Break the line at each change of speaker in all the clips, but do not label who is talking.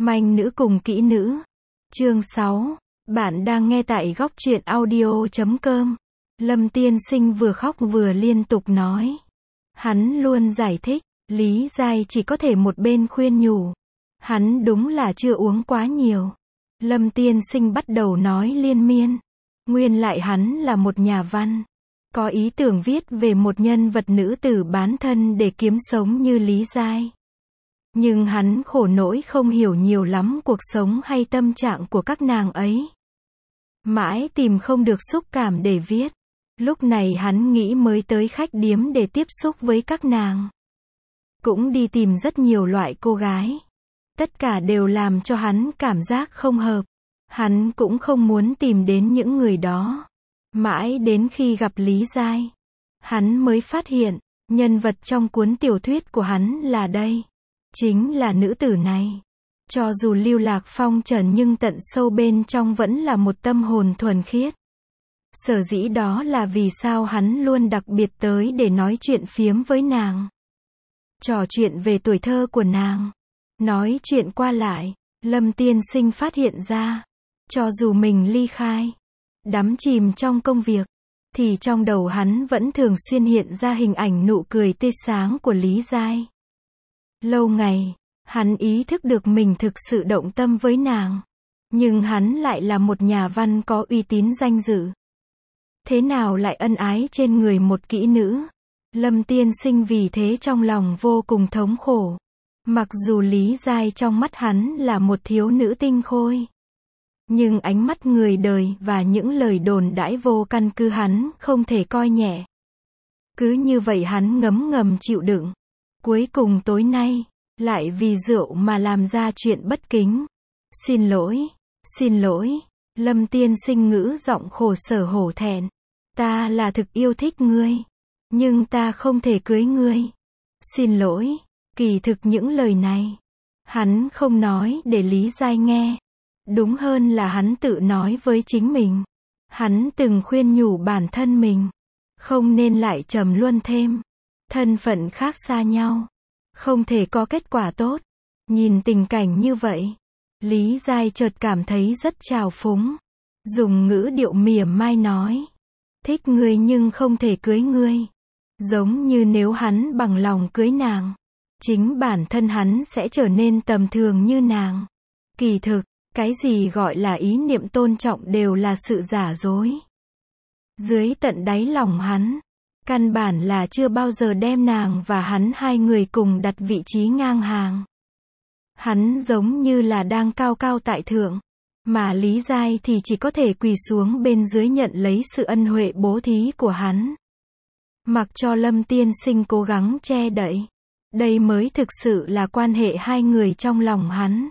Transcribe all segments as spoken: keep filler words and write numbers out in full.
Manh nữ cùng kỹ nữ. Chương sáu. Bạn đang nghe tại góc truyện audio chấm com. Lâm Tiên Sinh vừa khóc vừa liên tục nói. Hắn luôn giải thích, Lý Giai chỉ có thể một bên khuyên nhủ. Hắn đúng là chưa uống quá nhiều. Lâm Tiên Sinh bắt đầu nói liên miên. Nguyên lại hắn là một nhà văn. Có ý tưởng viết về một nhân vật nữ tử bán thân để kiếm sống như Lý Giai. Nhưng hắn khổ nỗi không hiểu nhiều lắm cuộc sống hay tâm trạng của các nàng ấy. Mãi tìm không được xúc cảm để viết. Lúc này hắn nghĩ mới tới khách điếm để tiếp xúc với các nàng. Cũng đi tìm rất nhiều loại cô gái. Tất cả đều làm cho hắn cảm giác không hợp. Hắn cũng không muốn tìm đến những người đó. Mãi đến khi gặp Lý Giai, hắn mới phát hiện, nhân vật trong cuốn tiểu thuyết của hắn là đây. Chính là nữ tử này. Cho dù lưu lạc phong trần nhưng tận sâu bên trong vẫn là một tâm hồn thuần khiết. Sở dĩ đó là vì sao hắn luôn đặc biệt tới để nói chuyện phiếm với nàng. Trò chuyện về tuổi thơ của nàng. Nói chuyện qua lại, Lâm Tiên Sinh phát hiện ra, cho dù mình ly khai, đắm chìm trong công việc, thì trong đầu hắn vẫn thường xuyên hiện ra hình ảnh nụ cười tươi sáng của Lý Giai. Lâu ngày, hắn ý thức được mình thực sự động tâm với nàng. Nhưng hắn lại là một nhà văn có uy tín danh dự. Thế nào lại ân ái trên người một kỹ nữ? Lâm Tiên Sinh vì thế trong lòng vô cùng thống khổ. Mặc dù Lý Giai trong mắt hắn là một thiếu nữ tinh khôi. Nhưng ánh mắt người đời và những lời đồn đãi vô căn cứ hắn không thể coi nhẹ. Cứ như vậy hắn ngấm ngầm chịu đựng. Cuối cùng tối nay, lại vì rượu mà làm ra chuyện bất kính. Xin lỗi, xin lỗi, Lâm Tiên Sinh ngữ giọng khổ sở hổ thẹn. Ta là thực yêu thích ngươi, nhưng ta không thể cưới ngươi. Xin lỗi, kỳ thực những lời này, hắn không nói để Lý Giai nghe. Đúng hơn là hắn tự nói với chính mình. Hắn từng khuyên nhủ bản thân mình, không nên lại trầm luân thêm. Thân phận khác xa nhau, không thể có kết quả tốt. Nhìn tình cảnh như vậy, Lý Giai chợt cảm thấy rất trào phúng. Dùng ngữ điệu mỉa mai nói. Thích ngươi nhưng không thể cưới ngươi. Giống như nếu hắn bằng lòng cưới nàng, chính bản thân hắn sẽ trở nên tầm thường như nàng. Kỳ thực, cái gì gọi là ý niệm tôn trọng đều là sự giả dối. Dưới tận đáy lòng hắn, căn bản là chưa bao giờ đem nàng và hắn hai người cùng đặt vị trí ngang hàng. Hắn giống như là đang cao cao tại thượng, mà Lý Giai thì chỉ có thể quỳ xuống bên dưới nhận lấy sự ân huệ bố thí của hắn. Mặc cho Lâm Tiên Sinh cố gắng che đậy, đây mới thực sự là quan hệ hai người trong lòng hắn.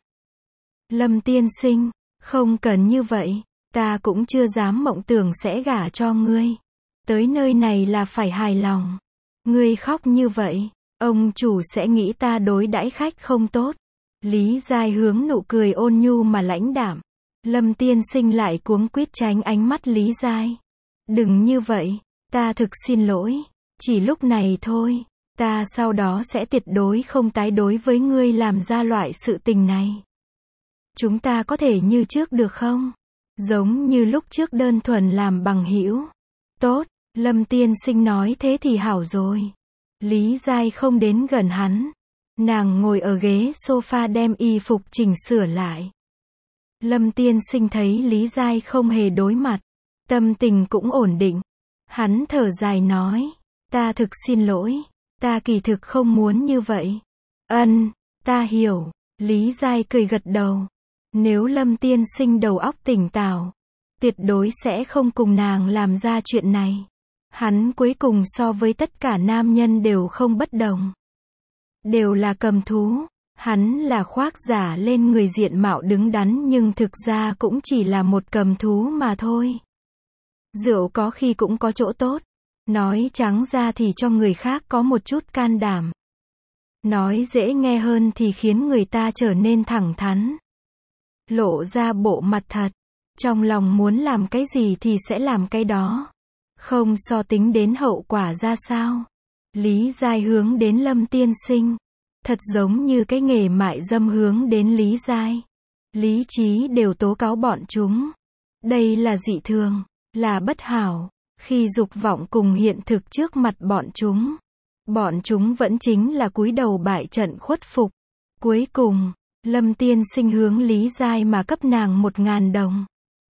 Lâm Tiên Sinh, không cần như vậy, ta cũng chưa dám mộng tưởng sẽ gả cho ngươi. Tới nơi này là phải hài lòng. Ngươi khóc như vậy, ông chủ sẽ nghĩ ta đối đãi khách không tốt. Lý Giai hướng nụ cười ôn nhu mà lãnh đạm. Lâm Tiên Sinh lại cuống quýt tránh ánh mắt Lý Giai. Đừng như vậy, ta thực xin lỗi. Chỉ lúc này thôi, ta sau đó sẽ tuyệt đối không tái đối với ngươi làm ra loại sự tình này. Chúng ta có thể như trước được không? Giống như lúc trước đơn thuần làm bằng hữu. Tốt, Lâm Tiên Sinh nói thế thì hảo rồi. Lý Giai không đến gần hắn. Nàng ngồi ở ghế sofa đem y phục chỉnh sửa lại. Lâm Tiên Sinh thấy Lý Giai không hề đối mặt. Tâm tình cũng ổn định. Hắn thở dài nói. Ta thực xin lỗi. Ta kỳ thực không muốn như vậy. Ân, ta hiểu. Lý Giai cười gật đầu. Nếu Lâm Tiên Sinh đầu óc tỉnh táo, tuyệt đối sẽ không cùng nàng làm ra chuyện này. Hắn cuối cùng so với tất cả nam nhân đều không bất đồng. Đều là cầm thú. Hắn là khoác giả lên người diện mạo đứng đắn nhưng thực ra cũng chỉ là một cầm thú mà thôi. Rượu có khi cũng có chỗ tốt. Nói trắng ra thì cho người khác có một chút can đảm. Nói dễ nghe hơn thì khiến người ta trở nên thẳng thắn. Lộ ra bộ mặt thật. Trong lòng muốn làm cái gì thì sẽ làm cái đó. Không so tính đến hậu quả ra sao. Lý Giai hướng đến Lâm Tiên Sinh. Thật giống như cái nghề mại dâm hướng đến Lý Giai. Lý trí đều tố cáo bọn chúng. Đây là dị thường, là bất hảo. Khi dục vọng cùng hiện thực trước mặt bọn chúng, bọn chúng vẫn chính là cúi đầu bại trận khuất phục. Cuối cùng, Lâm Tiên Sinh hướng Lý Giai mà cấp nàng một ngàn đồng.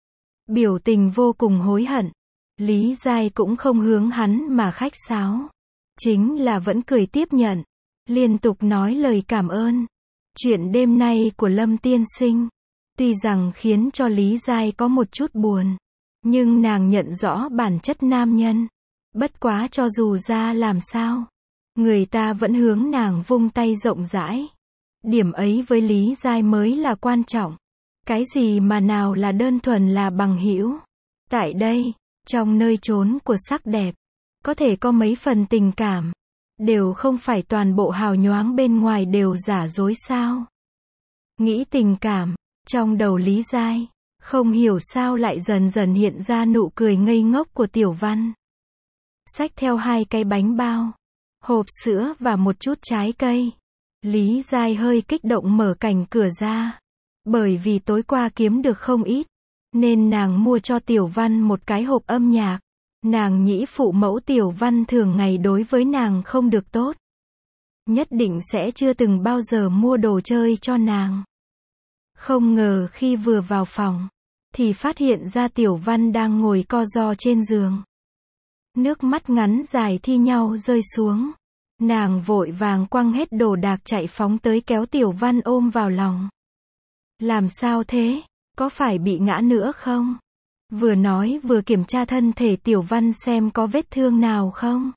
Biểu tình vô cùng hối hận. Lý Giai cũng không hướng hắn mà khách sáo. Chính là vẫn cười tiếp nhận. Liên tục nói lời cảm ơn. Chuyện đêm nay của Lâm Tiên Sinh, tuy rằng khiến cho Lý Giai có một chút buồn, nhưng nàng nhận rõ bản chất nam nhân. Bất quá cho dù ra làm sao, người ta vẫn hướng nàng vung tay rộng rãi. Điểm ấy với Lý Giai mới là quan trọng. Cái gì mà nào là đơn thuần là bằng hữu. Tại đây, trong nơi chốn của sắc đẹp, có thể có mấy phần tình cảm, đều không phải toàn bộ hào nhoáng bên ngoài đều giả dối sao. Nghĩ tình cảm, trong đầu Lý Giai, không hiểu sao lại dần dần hiện ra nụ cười ngây ngốc của Tiểu Văn. Xách theo hai cái bánh bao, hộp sữa và một chút trái cây. Lý Giai hơi kích động mở cành cửa ra. Bởi vì tối qua kiếm được không ít, nên nàng mua cho Tiểu Văn một cái hộp âm nhạc. Nàng nhĩ phụ mẫu Tiểu Văn thường ngày đối với nàng không được tốt. Nhất định sẽ chưa từng bao giờ mua đồ chơi cho nàng. Không ngờ khi vừa vào phòng, thì phát hiện ra Tiểu Văn đang ngồi co ro trên giường. Nước mắt ngắn dài thi nhau rơi xuống. Nàng vội vàng quăng hết đồ đạc chạy phóng tới kéo Tiểu Văn ôm vào lòng. Làm sao thế? Có phải bị ngã nữa không? Vừa nói vừa kiểm tra thân thể Tiểu Văn xem có vết thương nào không.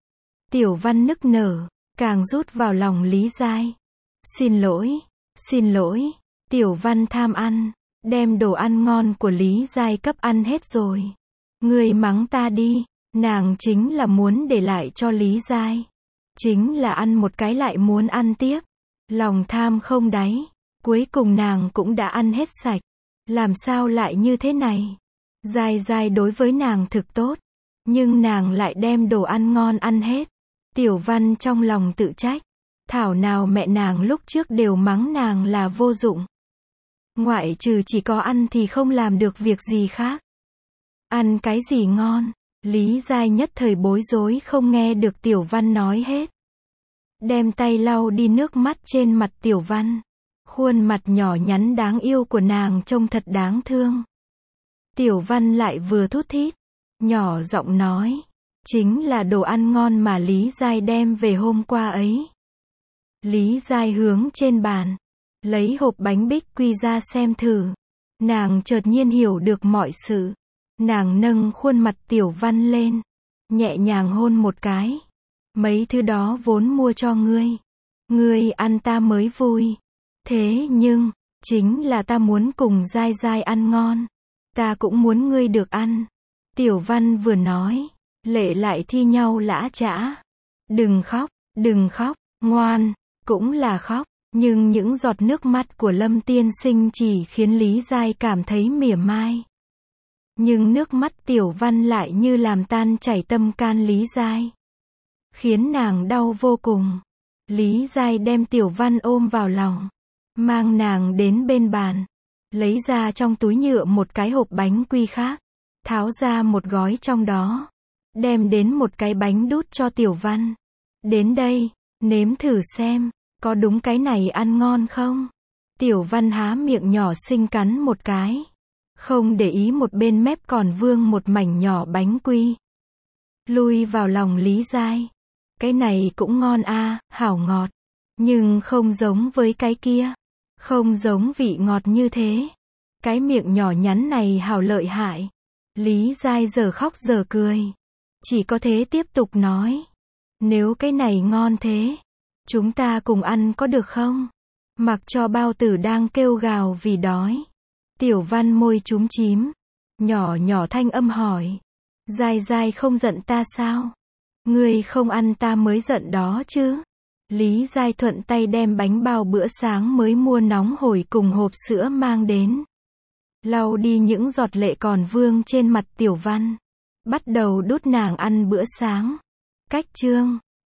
Tiểu Văn nức nở, càng rút vào lòng Lý Giai. Xin lỗi, xin lỗi. Tiểu Văn tham ăn, đem đồ ăn ngon của Lý Giai cấp ăn hết rồi. Ngươi mắng ta đi, nàng chính là muốn để lại cho Lý Giai. Chính là ăn một cái lại muốn ăn tiếp. Lòng tham không đáy. Cuối cùng nàng cũng đã ăn hết sạch. Làm sao lại như thế này? Giai Giai đối với nàng thực tốt, nhưng nàng lại đem đồ ăn ngon ăn hết. Tiểu Văn trong lòng tự trách. Thảo nào mẹ nàng lúc trước đều mắng nàng là vô dụng. Ngoại trừ chỉ có ăn thì không làm được việc gì khác. Ăn cái gì ngon? Lý Giai nhất thời bối rối không nghe được Tiểu Văn nói hết. Đem tay lau đi nước mắt trên mặt Tiểu Văn. Khuôn mặt nhỏ nhắn đáng yêu của nàng trông thật đáng thương. Tiểu Văn lại vừa thút thít, nhỏ giọng nói. Chính là đồ ăn ngon mà Lý Giai đem về hôm qua ấy. Lý Giai hướng trên bàn, lấy hộp bánh bích quy ra xem thử. Nàng chợt nhiên hiểu được mọi sự. Nàng nâng khuôn mặt Tiểu Văn lên, nhẹ nhàng hôn một cái. Mấy thứ đó vốn mua cho ngươi. Ngươi ăn ta mới vui. Thế nhưng, chính là ta muốn cùng Giai Giai ăn ngon. Ta cũng muốn ngươi được ăn. Tiểu Văn vừa nói, lệ lại thi nhau lã chã. Đừng khóc, đừng khóc, ngoan, cũng là khóc. Nhưng những giọt nước mắt của Lâm Tiên Sinh chỉ khiến Lý Giai cảm thấy mỉa mai. Nhưng nước mắt Tiểu Văn lại như làm tan chảy tâm can Lý Giai, khiến nàng đau vô cùng. Lý Giai đem Tiểu Văn ôm vào lòng, mang nàng đến bên bàn, lấy ra trong túi nhựa một cái hộp bánh quy khác, tháo ra một gói trong đó, đem đến một cái bánh đút cho Tiểu Văn. Đến đây, nếm thử xem, có đúng cái này ăn ngon không? Tiểu Văn há miệng nhỏ xinh cắn một cái, không để ý một bên mép còn vương một mảnh nhỏ bánh quy. Lui vào lòng Lý Giai. Cái này cũng ngon a, à, hảo ngọt. Nhưng không giống với cái kia. Không giống vị ngọt như thế. Cái miệng nhỏ nhắn này hảo lợi hại. Lý Giai giờ khóc giờ cười. Chỉ có thế tiếp tục nói. Nếu cái này ngon thế, chúng ta cùng ăn có được không? Mặc cho bao tử đang kêu gào vì đói. Tiểu Văn môi chúm chím, nhỏ nhỏ thanh âm hỏi. Giai Giai không giận ta sao? Ngươi không ăn ta mới giận đó chứ. Lý Giai thuận tay đem bánh bao bữa sáng mới mua nóng hổi cùng hộp sữa mang đến. Lau đi những giọt lệ còn vương trên mặt Tiểu Văn. Bắt đầu đút nàng ăn bữa sáng. Cách chương